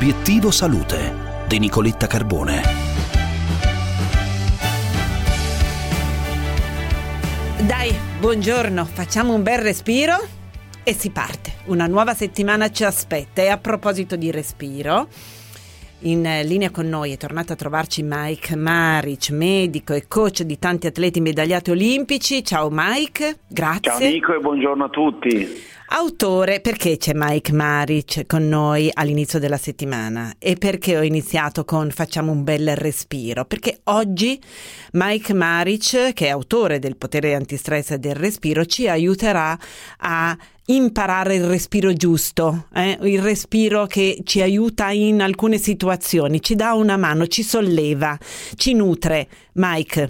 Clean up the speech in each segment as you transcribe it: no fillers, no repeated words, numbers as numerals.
Obiettivo Salute di Nicoletta Carbone. Dai, buongiorno, facciamo un bel respiro e si parte. Una nuova settimana ci aspetta. E a proposito di respiro, in linea con noi è tornato a trovarci Mike Maric, medico e coach di tanti atleti medagliati olimpici. Ciao Mike, grazie. Ciao Nico e buongiorno a tutti. Autore, perché c'è Mike Maric con noi all'inizio della settimana e perché ho iniziato con facciamo un bel respiro? Perché oggi Mike Maric, che è autore del potere antistress del respiro, ci aiuterà a imparare il respiro giusto, il respiro che ci aiuta in alcune situazioni, ci dà una mano, ci solleva, ci nutre. Mike.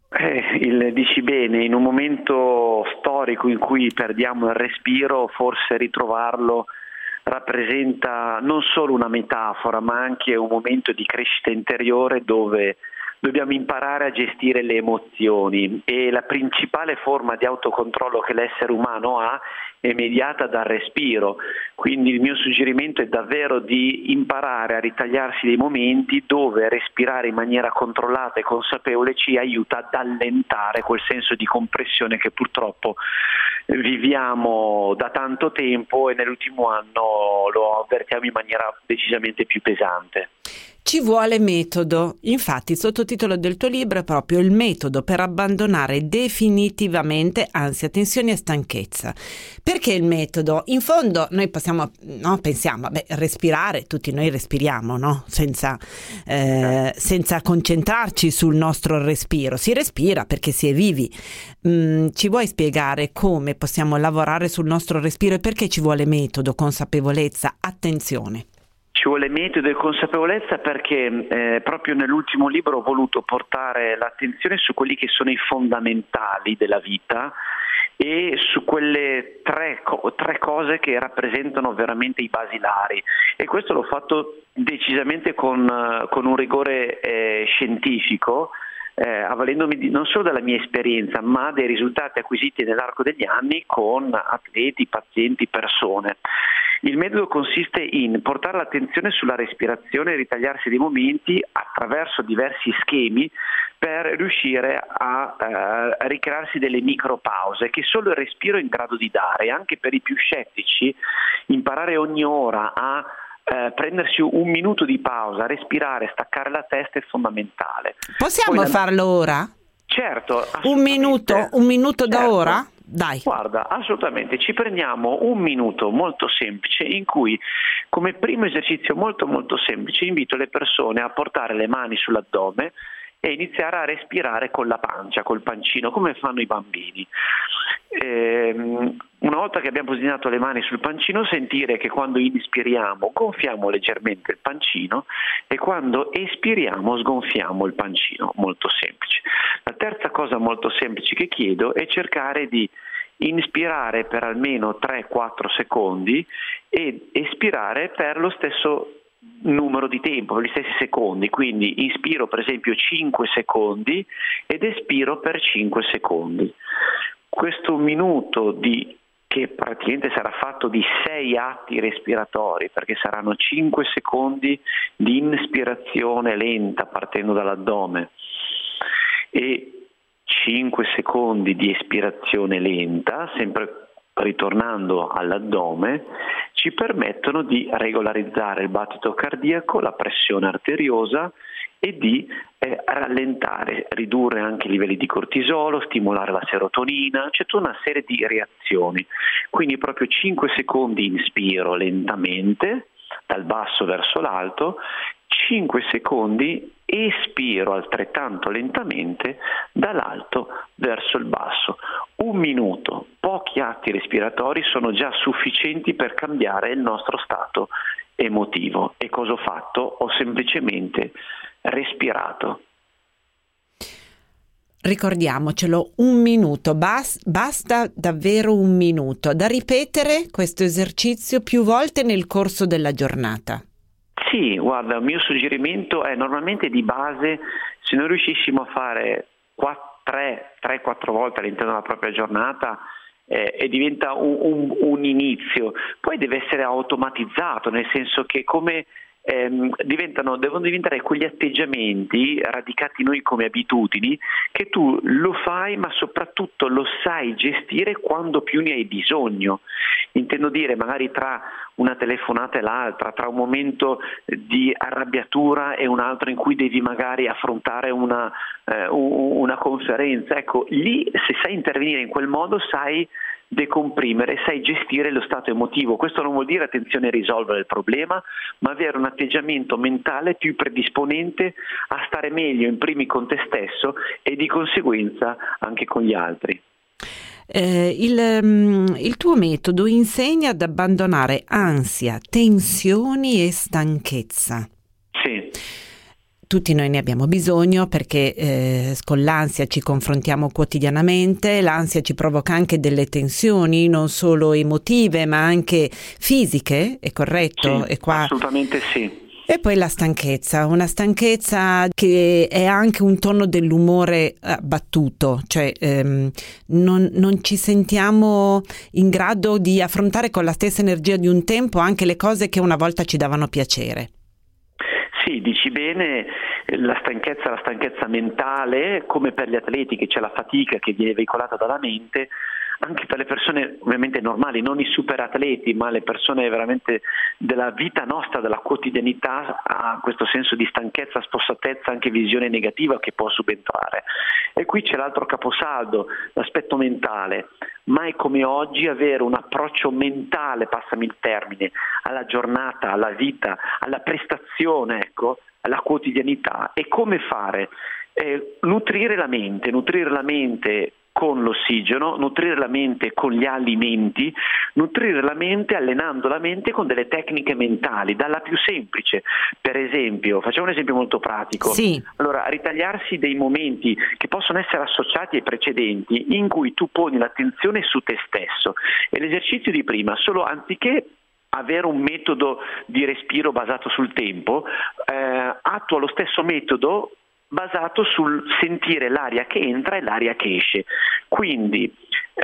Dici bene, in un momento storico in cui perdiamo il respiro, forse ritrovarlo rappresenta non solo una metafora, ma anche un momento di crescita interiore dove dobbiamo imparare a gestire le emozioni, e la principale forma di autocontrollo che l'essere umano ha è mediata dal respiro. Quindi il mio suggerimento è davvero di imparare a ritagliarsi dei momenti dove respirare in maniera controllata e consapevole ci aiuta ad allentare quel senso di compressione che purtroppo viviamo da tanto tempo e nell'ultimo anno lo avvertiamo in maniera decisamente più pesante. Ci vuole metodo. Infatti il sottotitolo del tuo libro è proprio il metodo per abbandonare definitivamente ansia, tensione e stanchezza. Perché il metodo? In fondo noi pensiamo, respirare, tutti noi respiriamo, no? Senza concentrarci sul nostro respiro. Si respira perché si è vivi. Ci vuoi spiegare come possiamo lavorare sul nostro respiro e perché ci vuole metodo, consapevolezza, attenzione? Ci vuole metodo e consapevolezza perché proprio nell'ultimo libro ho voluto portare l'attenzione su quelli che sono i fondamentali della vita e su quelle tre cose che rappresentano veramente i basilari, e questo l'ho fatto decisamente con un rigore scientifico, avvalendomi non solo della mia esperienza ma dei risultati acquisiti nell'arco degli anni con atleti, pazienti, persone. Il metodo consiste in portare l'attenzione sulla respirazione e ritagliarsi dei momenti attraverso diversi schemi per riuscire a ricrearsi delle micropause che solo il respiro è in grado di dare. Anche per i più scettici, imparare ogni ora a prendersi un minuto di pausa, respirare, staccare la testa è fondamentale. Possiamo farlo ora? Certo. Un minuto da ora? Dai. Guarda, assolutamente, ci prendiamo un minuto molto semplice in cui, come primo esercizio molto molto semplice, invito le persone a portare le mani sull'addome e iniziare a respirare con la pancia, col pancino, come fanno i bambini. Una volta che abbiamo posizionato le mani sul pancino, sentire che quando inspiriamo gonfiamo leggermente il pancino e quando espiriamo sgonfiamo il pancino, molto semplice. La terza cosa molto semplice che chiedo è cercare di inspirare per almeno 3-4 secondi e espirare per lo stesso numero di tempo, per gli stessi secondi. Quindi inspiro per esempio 5 secondi ed espiro per 5 secondi. Questo minuto che praticamente sarà fatto di 6 atti respiratori, perché saranno 5 secondi di inspirazione lenta partendo dall'addome e 5 secondi di espirazione lenta, sempre ritornando all'addome, ci permettono di regolarizzare il battito cardiaco, la pressione arteriosa e di rallentare, ridurre anche i livelli di cortisolo, stimolare la serotonina, c'è tutta una serie di reazioni. Quindi proprio 5 secondi inspiro lentamente, dal basso verso l'alto, 5 secondi espiro altrettanto lentamente dall'alto verso il basso. Un minuto, pochi atti respiratori sono già sufficienti per cambiare il nostro stato emotivo. E cosa ho fatto? Ho semplicemente respirato. Ricordiamocelo, un minuto, basta davvero un minuto, da ripetere questo esercizio più volte nel corso della giornata. Sì, guarda, il mio suggerimento è normalmente di base, se noi riuscissimo a fare 3-4 volte all'interno della propria giornata, e diventa un inizio, poi deve essere automatizzato, nel senso che come devono diventare quegli atteggiamenti radicati in noi come abitudini, che tu lo fai ma soprattutto lo sai gestire quando più ne hai bisogno. Intendo dire, magari tra una telefonata e l'altra, tra un momento di arrabbiatura e un altro in cui devi magari affrontare una conferenza. Ecco, lì se sai intervenire in quel modo sai decomprimere, sai gestire lo stato emotivo. Questo non vuol dire, attenzione, risolvere il problema, ma avere un atteggiamento mentale più predisponente a stare meglio in primi con te stesso e di conseguenza anche con gli altri. Il tuo metodo insegna ad abbandonare ansia, tensioni e stanchezza. Sì. Tutti noi ne abbiamo bisogno perché con l'ansia ci confrontiamo quotidianamente, l'ansia ci provoca anche delle tensioni non solo emotive ma anche fisiche, è corretto? Sì, e qua... assolutamente sì. E poi la stanchezza, una stanchezza che è anche un tono dell'umore abbattuto, cioè non ci sentiamo in grado di affrontare con la stessa energia di un tempo anche le cose che una volta ci davano piacere. Sì, dici bene, la stanchezza mentale, come per gli atleti che c'è la fatica che viene veicolata dalla mente, anche per le persone ovviamente normali, non i super atleti, ma le persone veramente della vita nostra, della quotidianità, ha questo senso di stanchezza, spossatezza, anche visione negativa che può subentrare. E qui c'è l'altro caposaldo, l'aspetto mentale. Mai come oggi avere un approccio mentale, passami il termine, alla giornata, alla vita, alla prestazione, ecco, alla quotidianità. E come fare? Nutrire la mente con l'ossigeno, nutrire la mente con gli alimenti, nutrire la mente allenando la mente con delle tecniche mentali, dalla più semplice. Per esempio, facciamo un esempio molto pratico. Sì. Allora, ritagliarsi dei momenti che possono essere associati ai precedenti in cui tu poni l'attenzione su te stesso. E l'esercizio di prima, solo anziché avere un metodo di respiro basato sul tempo, attua lo stesso metodo basato sul sentire l'aria che entra e l'aria che esce. Quindi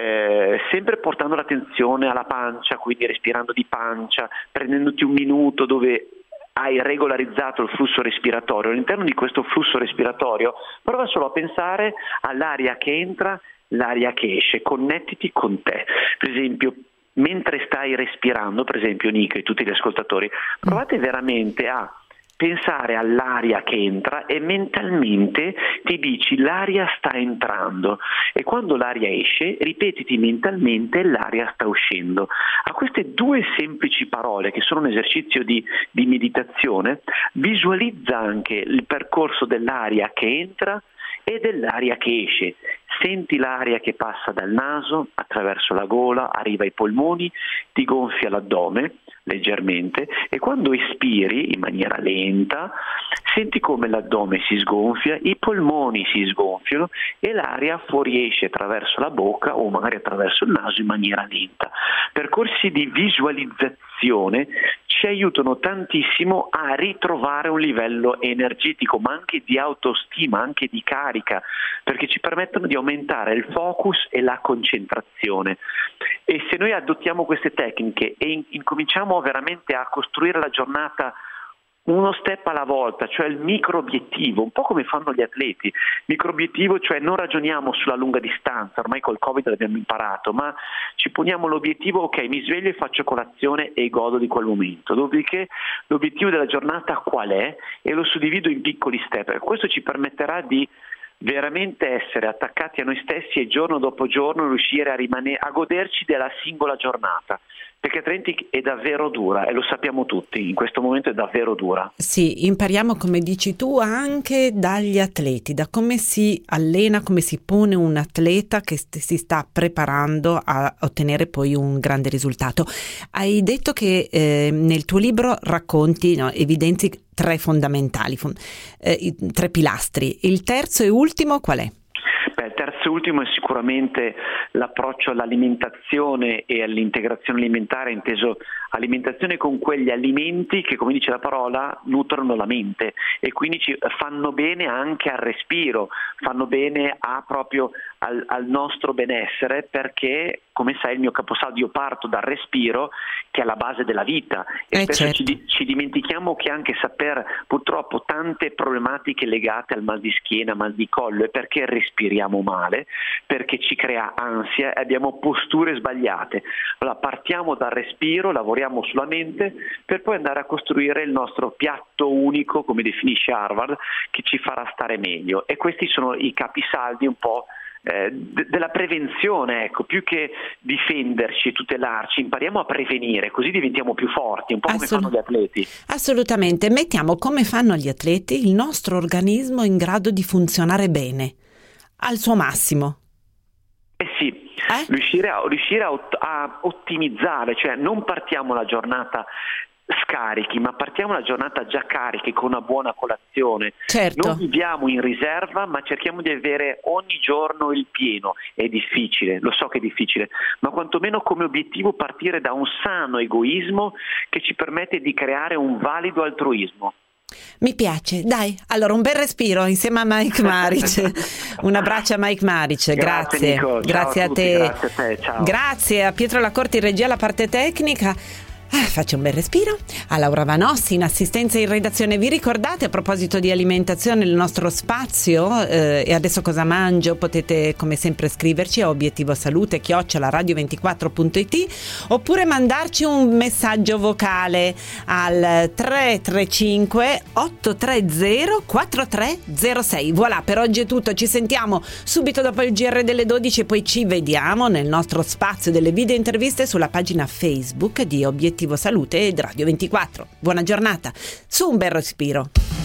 sempre portando l'attenzione alla pancia, quindi respirando di pancia, prendendoti un minuto dove hai regolarizzato il flusso respiratorio. All'interno di questo flusso respiratorio prova solo a pensare all'aria che entra, l'aria che esce, connettiti con te. Per esempio, mentre stai respirando, per esempio Nico e tutti gli ascoltatori, provate veramente a pensare all'aria che entra e mentalmente ti dici l'aria sta entrando, e quando l'aria esce ripetiti mentalmente l'aria sta uscendo. A queste due semplici parole, che sono un esercizio di meditazione, visualizza anche il percorso dell'aria che entra e dell'aria che esce. Senti l'aria che passa dal naso, attraverso la gola, arriva ai polmoni, ti gonfia l'addome leggermente, e quando espiri in maniera lenta senti come l'addome si sgonfia, i polmoni si sgonfiano e l'aria fuoriesce attraverso la bocca o magari attraverso il naso in maniera lenta. Percorsi di visualizzazione ci aiutano tantissimo a ritrovare un livello energetico, ma anche di autostima, anche di carica, perché ci permettono di aumentare il focus e la concentrazione. E se noi adottiamo queste tecniche e incominciamo veramente a costruire la giornata uno step alla volta, cioè il micro obiettivo, un po' come fanno gli atleti. Micro obiettivo, cioè non ragioniamo sulla lunga distanza, ormai col Covid l'abbiamo imparato, ma ci poniamo l'obiettivo: ok, mi sveglio e faccio colazione e godo di quel momento. Dopodiché l'obiettivo della giornata qual è? E lo suddivido in piccoli step. Questo ci permetterà di veramente essere attaccati a noi stessi e giorno dopo giorno riuscire a goderci della singola giornata, perché altrimenti è davvero dura, e lo sappiamo tutti, in questo momento è davvero dura. Sì, impariamo, come dici tu, anche dagli atleti, da come si allena, come si pone un atleta che si sta preparando a ottenere poi un grande risultato. Hai detto che nel tuo libro racconti, evidenzi tre fondamentali, tre pilastri. Il terzo e ultimo qual è? Il terzo e ultimo è sicuramente l'approccio all'alimentazione e all'integrazione alimentare, inteso alimentazione con quegli alimenti che, come dice la parola, nutrono la mente e quindi ci fanno bene anche al respiro, fanno bene proprio al nostro benessere, perché come sai il mio caposaldo, io parto dal respiro che è la base della vita e spesso certo. ci dimentichiamo che anche purtroppo tante problematiche legate al mal di schiena, mal di collo è perché respiriamo male, perché ci crea ansia e abbiamo posture sbagliate. Allora partiamo dal respiro, lavoriamo sulla mente per poi andare a costruire il nostro piatto unico, come definisce Harvard, che ci farà stare meglio, e questi sono i capisaldi un po' della prevenzione, ecco, più che difenderci e tutelarci, impariamo a prevenire, così diventiamo più forti, un po' come fanno gli atleti. Assolutamente, mettiamo come fanno gli atleti il nostro organismo in grado di funzionare bene, al suo massimo. Sì, riuscire a ottimizzare, cioè non partiamo la giornata scarichi, ma partiamo la giornata già carichi con una buona colazione. Certo. Non viviamo in riserva, ma cerchiamo di avere ogni giorno il pieno. È difficile, lo so che è difficile, ma quantomeno come obiettivo partire da un sano egoismo che ci permette di creare un valido altruismo. Mi piace, dai, allora un bel respiro insieme a Mike Maric. Un abbraccio a Mike Maric, grazie. Nico. Grazie ciao a te. Grazie a te, ciao. Grazie a Pietro Lacorte in regia, la parte tecnica. Faccio un bel respiro. A Laura Vanossi in assistenza e in redazione. Vi ricordate, a proposito di alimentazione, il nostro spazio e adesso cosa mangio? Potete come sempre scriverci a obiettivosalute@radio24.it oppure mandarci un messaggio vocale al 335 830 4306. Voilà, per oggi è tutto. Ci sentiamo subito dopo il GR delle 12 e poi ci vediamo nel nostro spazio delle video interviste sulla pagina Facebook di Obiettivo Salute ed Radio 24. Buona giornata, su un bel respiro.